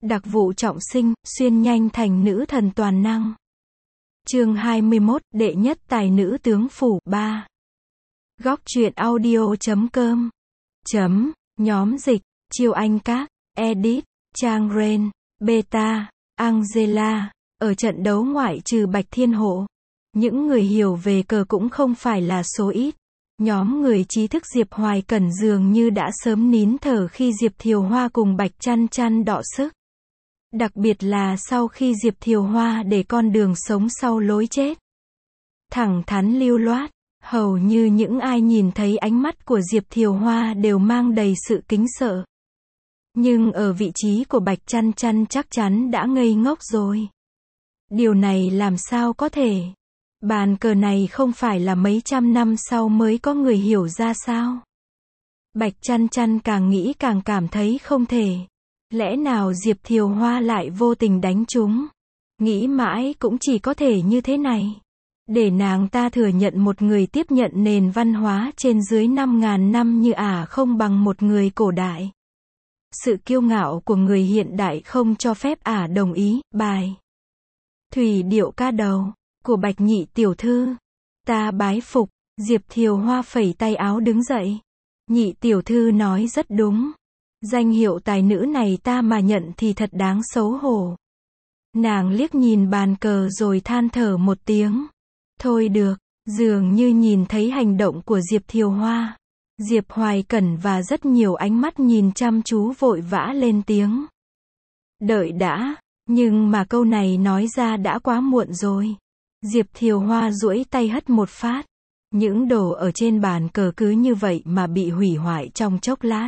Đặc vụ trọng sinh, xuyên nhanh thành nữ thần toàn năng. Chương 21, đệ nhất tài nữ tướng phủ 3. Góc truyện audio.com. Nhóm dịch, Chiêu Anh Các, Edit, Trang Ren, Beta, Angela. Ở trận đấu ngoại trừ Bạch Thiên Hộ, những người hiểu về cờ cũng không phải là số ít. Nhóm người trí thức Diệp Hoài Cẩn dường như đã sớm nín thở khi Diệp Thiều Hoa cùng Bạch Chăn Chăn đọ sức. Đặc biệt là sau khi Diệp Thiều Hoa để con đường sống sau lối chết. Thẳng thắn lưu loát, hầu như những ai nhìn thấy ánh mắt của Diệp Thiều Hoa đều mang đầy sự kính sợ. Nhưng ở vị trí của Bạch Chăn Chăn chắc chắn đã ngây ngốc rồi. Điều này làm sao có thể? Bàn cờ này không phải là mấy trăm năm sau mới có người hiểu ra sao? Bạch Chăn Chăn càng nghĩ càng cảm thấy không thể. Lẽ nào Diệp Thiều Hoa lại vô tình đánh trúng? Nghĩ mãi cũng chỉ có thể như thế này. Để nàng ta thừa nhận một người tiếp nhận nền văn hóa trên dưới 5.000 năm như không bằng một người cổ đại. Sự kiêu ngạo của người hiện đại không cho phép đồng ý. Bài Thủy Điệu Ca Đầu của Bạch Nhị tiểu thư. Ta bái phục. Diệp Thiều Hoa phẩy tay áo đứng dậy. Nhị tiểu thư nói rất đúng. Danh hiệu tài nữ này ta mà nhận thì thật đáng xấu hổ. Nàng liếc nhìn bàn cờ rồi than thở một tiếng. Thôi được, dường như nhìn thấy hành động của Diệp Thiều Hoa. Diệp Hoài Cẩn và rất nhiều ánh mắt nhìn chăm chú vội vã lên tiếng. Đợi đã, nhưng mà câu này nói ra đã quá muộn rồi. Diệp Thiều Hoa duỗi tay hất một phát. Những đồ ở trên bàn cờ cứ như vậy mà bị hủy hoại trong chốc lát.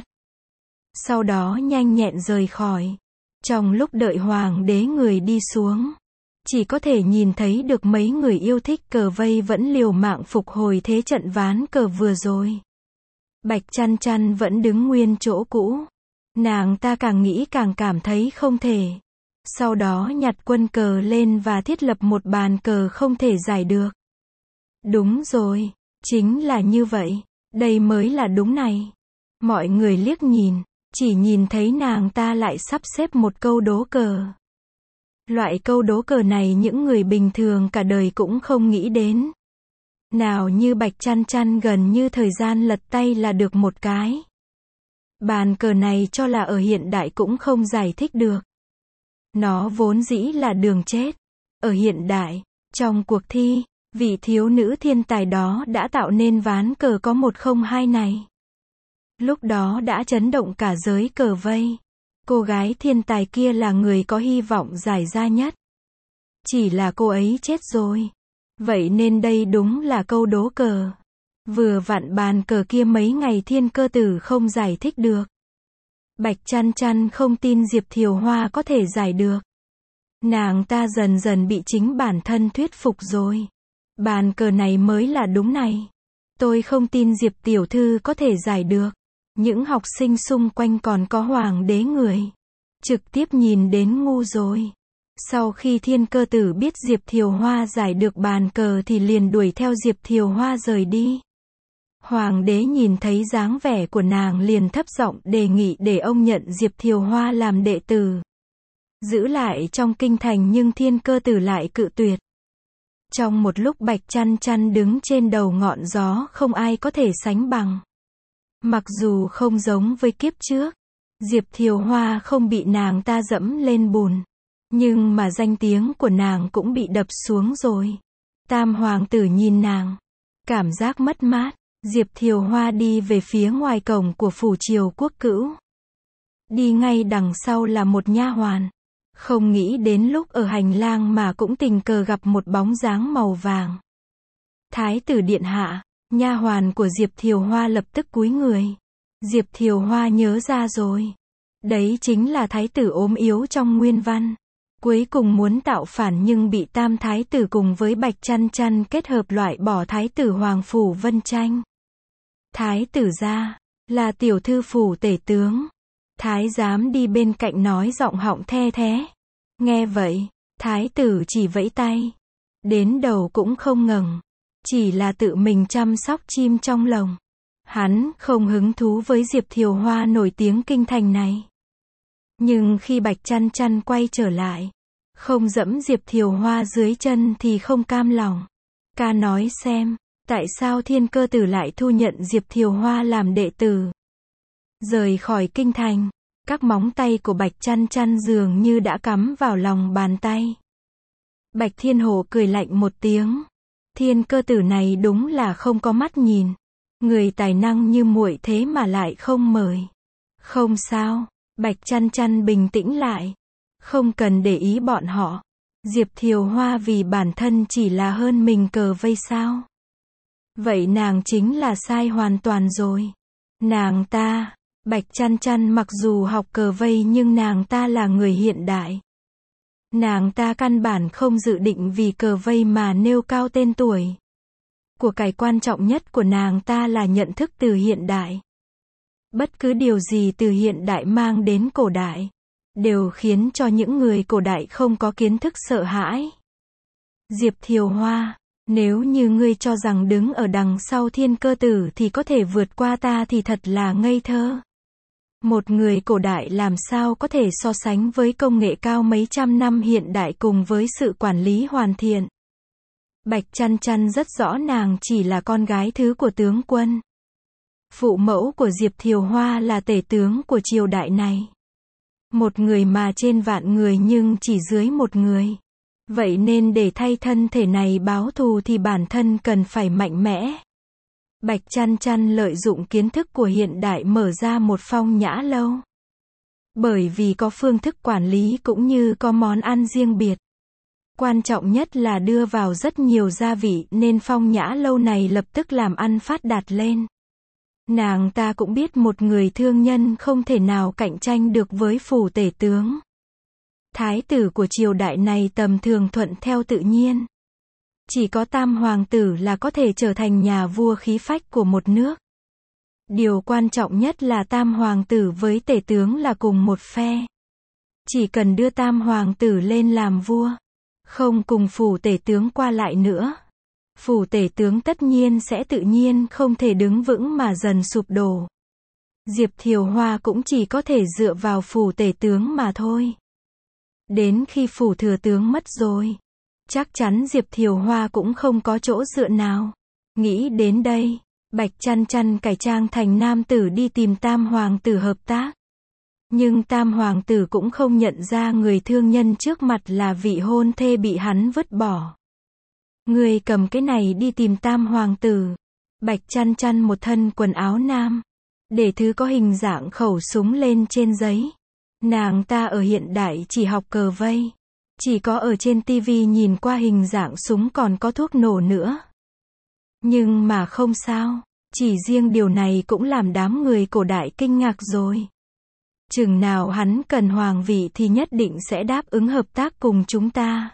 Sau đó nhanh nhẹn rời khỏi. Trong lúc đợi hoàng đế người đi xuống, chỉ có thể nhìn thấy được mấy người yêu thích cờ vây vẫn liều mạng phục hồi thế trận ván cờ vừa rồi. Bạch Chăn Chăn vẫn đứng nguyên chỗ cũ. Nàng ta càng nghĩ càng cảm thấy không thể. Sau đó nhặt quân cờ lên và thiết lập một bàn cờ không thể giải được. Đúng rồi, chính là như vậy. Đây mới là đúng này. Mọi người liếc nhìn, chỉ nhìn thấy nàng ta lại sắp xếp một câu đố cờ. Loại câu đố cờ này những người bình thường cả đời cũng không nghĩ đến. Nào như Bạch Chăn Chăn gần như thời gian lật tay là được một cái. Bàn cờ này cho là ở hiện đại cũng không giải thích được. Nó vốn dĩ là đường chết. Ở hiện đại, trong cuộc thi, vị thiếu nữ thiên tài đó đã tạo nên ván cờ có 102 này. Lúc đó đã chấn động cả giới cờ vây. Cô gái thiên tài kia là người có hy vọng giải ra nhất. Chỉ là cô ấy chết rồi. Vậy nên đây đúng là câu đố cờ. Vừa vặn bàn cờ kia mấy ngày thiên cơ tử không giải thích được. Bạch Chăn Chăn không tin Diệp Thiều Hoa có thể giải được. Nàng ta dần dần bị chính bản thân thuyết phục rồi. Bàn cờ này mới là đúng này. Tôi không tin Diệp tiểu thư có thể giải được. Những học sinh xung quanh còn có hoàng đế người. Trực tiếp nhìn đến ngu rồi. Sau khi thiên cơ tử biết Diệp Thiều Hoa giải được bàn cờ thì liền đuổi theo Diệp Thiều Hoa rời đi. Hoàng đế nhìn thấy dáng vẻ của nàng liền thấp giọng đề nghị để ông nhận Diệp Thiều Hoa làm đệ tử. Giữ lại trong kinh thành nhưng thiên cơ tử lại cự tuyệt. Trong một lúc Bạch Chăn Chăn đứng trên đầu ngọn gió không ai có thể sánh bằng. Mặc dù không giống với kiếp trước, Diệp Thiều Hoa không bị nàng ta dẫm lên bùn. Nhưng mà danh tiếng của nàng cũng bị đập xuống rồi. Tam hoàng tử nhìn nàng. Cảm giác mất mát. Diệp Thiều Hoa đi về phía ngoài cổng của phủ triều quốc cữu. Đi ngay đằng sau là một nha hoàn. Không nghĩ đến lúc ở hành lang mà cũng tình cờ gặp một bóng dáng màu vàng. Thái tử điện hạ. Nha hoàn của Diệp Thiều Hoa lập tức cúi người. Diệp Thiều Hoa nhớ ra rồi. Đấy chính là thái tử ốm yếu trong nguyên văn. Cuối cùng muốn tạo phản nhưng bị tam thái tử cùng với Bạch Chăn Chăn kết hợp loại bỏ thái tử Hoàng phủ Vân Tranh. Thái tử gia, là tiểu thư phủ tể tướng. Thái giám đi bên cạnh nói giọng họng the thé. Nghe vậy, thái tử chỉ vẫy tay. Đến đầu cũng không ngẩng. Chỉ là tự mình chăm sóc chim trong lồng. Hắn không hứng thú với Diệp Thiều Hoa nổi tiếng kinh thành này. Nhưng khi Bạch Chăn Chăn quay trở lại, không dẫm Diệp Thiều Hoa dưới chân thì không cam lòng. Ca nói xem, tại sao Thiên Cơ Tử lại thu nhận Diệp Thiều Hoa làm đệ tử? Rời khỏi kinh thành, các móng tay của Bạch Chăn Chăn dường như đã cắm vào lòng bàn tay. Bạch Thiên Hổ cười lạnh một tiếng. Thiên Cơ Tử này đúng là không có mắt nhìn. Người tài năng như muội thế mà lại không mời. Không sao, Bạch Chăn Chăn bình tĩnh lại. Không cần để ý bọn họ. Diệp Thiều Hoa vì bản thân chỉ là hơn mình cờ vây sao? Vậy nàng chính là sai hoàn toàn rồi. Nàng ta, Bạch Chăn Chăn mặc dù học cờ vây nhưng nàng ta là người hiện đại. Nàng ta căn bản không dự định vì cờ vây mà nêu cao tên tuổi. Của cải quan trọng nhất của nàng ta là nhận thức từ hiện đại. Bất cứ điều gì từ hiện đại mang đến cổ đại, đều khiến cho những người cổ đại không có kiến thức sợ hãi. Diệp Thiều Hoa, nếu như ngươi cho rằng đứng ở đằng sau Thiên Cơ Tử thì có thể vượt qua ta thì thật là ngây thơ. Một người cổ đại làm sao có thể so sánh với công nghệ cao mấy trăm năm hiện đại cùng với sự quản lý hoàn thiện. Bạch Chăn Chăn rất rõ nàng chỉ là con gái thứ của tướng quân. Phụ mẫu của Diệp Thiều Hoa là tể tướng của triều đại này. Một người mà trên vạn người nhưng chỉ dưới một người. Vậy nên để thay thân thể này báo thù thì bản thân cần phải mạnh mẽ. Bạch Chăn Chăn lợi dụng kiến thức của hiện đại mở ra một Phong Nhã Lâu. Bởi vì có phương thức quản lý cũng như có món ăn riêng biệt. Quan trọng nhất là đưa vào rất nhiều gia vị nên Phong Nhã Lâu này lập tức làm ăn phát đạt lên. Nàng ta cũng biết một người thương nhân không thể nào cạnh tranh được với phủ tể tướng. Thái tử của triều đại này tầm thường thuận theo tự nhiên. Chỉ có Tam Hoàng tử là có thể trở thành nhà vua khí phách của một nước. Điều quan trọng nhất là Tam Hoàng tử với tể tướng là cùng một phe. Chỉ cần đưa Tam Hoàng tử lên làm vua, không cùng phủ tể tướng qua lại nữa, phủ tể tướng tất nhiên sẽ tự nhiên không thể đứng vững mà dần sụp đổ. Diệp Thiều Hoa cũng chỉ có thể dựa vào phủ tể tướng mà thôi. Đến khi phủ thừa tướng mất rồi, chắc chắn Diệp Thiều Hoa cũng không có chỗ dựa nào. Nghĩ đến đây, Bạch Chăn Chăn cải trang thành nam tử đi tìm Tam Hoàng tử hợp tác. Nhưng Tam Hoàng tử cũng không nhận ra người thương nhân trước mặt là vị hôn thê bị hắn vứt bỏ. Người cầm cái này đi tìm Tam Hoàng tử. Bạch Chăn Chăn một thân quần áo nam, để thứ có hình dạng khẩu súng lên trên giấy. Nàng ta ở hiện đại chỉ học cờ vây. Chỉ có ở trên tivi nhìn qua hình dạng súng còn có thuốc nổ nữa. Nhưng mà không sao, chỉ riêng điều này cũng làm đám người cổ đại kinh ngạc rồi. Chừng nào hắn cần hoàng vị thì nhất định sẽ đáp ứng hợp tác cùng chúng ta.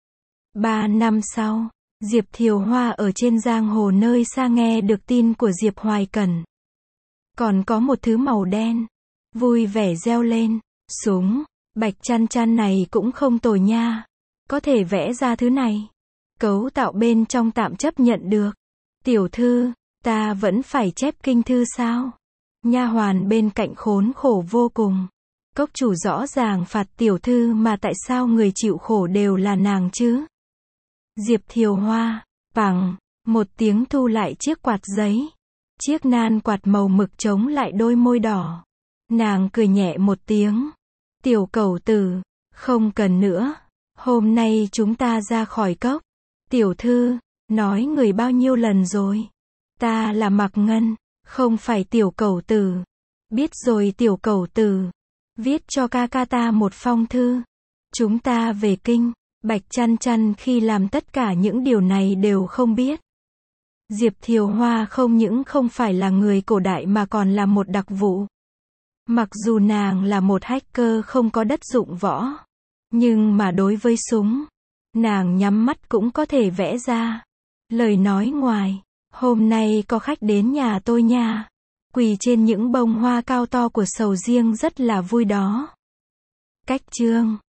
3 năm sau, Diệp Thiều Hoa ở trên giang hồ nơi xa nghe được tin của Diệp Hoài Cẩn. Còn có một thứ màu đen, vui vẻ reo lên, súng. Bạch Chăn Chăn này cũng không tồi nha. Có thể vẽ ra thứ này. Cấu tạo bên trong tạm chấp nhận được. Tiểu thư, ta vẫn phải chép kinh thư sao? Nha hoàn bên cạnh khốn khổ vô cùng. Cốc chủ rõ ràng phạt tiểu thư mà tại sao người chịu khổ đều là nàng chứ? Diệp Thiều Hoa, bằng, một tiếng thu lại chiếc quạt giấy. Chiếc nan quạt màu mực chống lại đôi môi đỏ. Nàng cười nhẹ một tiếng. Tiểu cẩu tử, không cần nữa. Hôm nay chúng ta ra khỏi cốc. Tiểu thư, nói người bao nhiêu lần rồi? Ta là Mạc Ngân, không phải tiểu cẩu tử. Biết rồi tiểu cẩu tử. Viết cho ca ca ta một phong thư. Chúng ta về kinh. Bạch Chăn Chăn khi làm tất cả những điều này đều không biết. Diệp Thiều Hoa không những không phải là người cổ đại mà còn là một đặc vụ. Mặc dù nàng là một hacker không có đất dụng võ, nhưng mà đối với súng, nàng nhắm mắt cũng có thể vẽ ra. Lời nói ngoài, hôm nay có khách đến nhà tôi nha. Quỳ trên những bông hoa cao to của sầu riêng rất là vui đó. Cách chương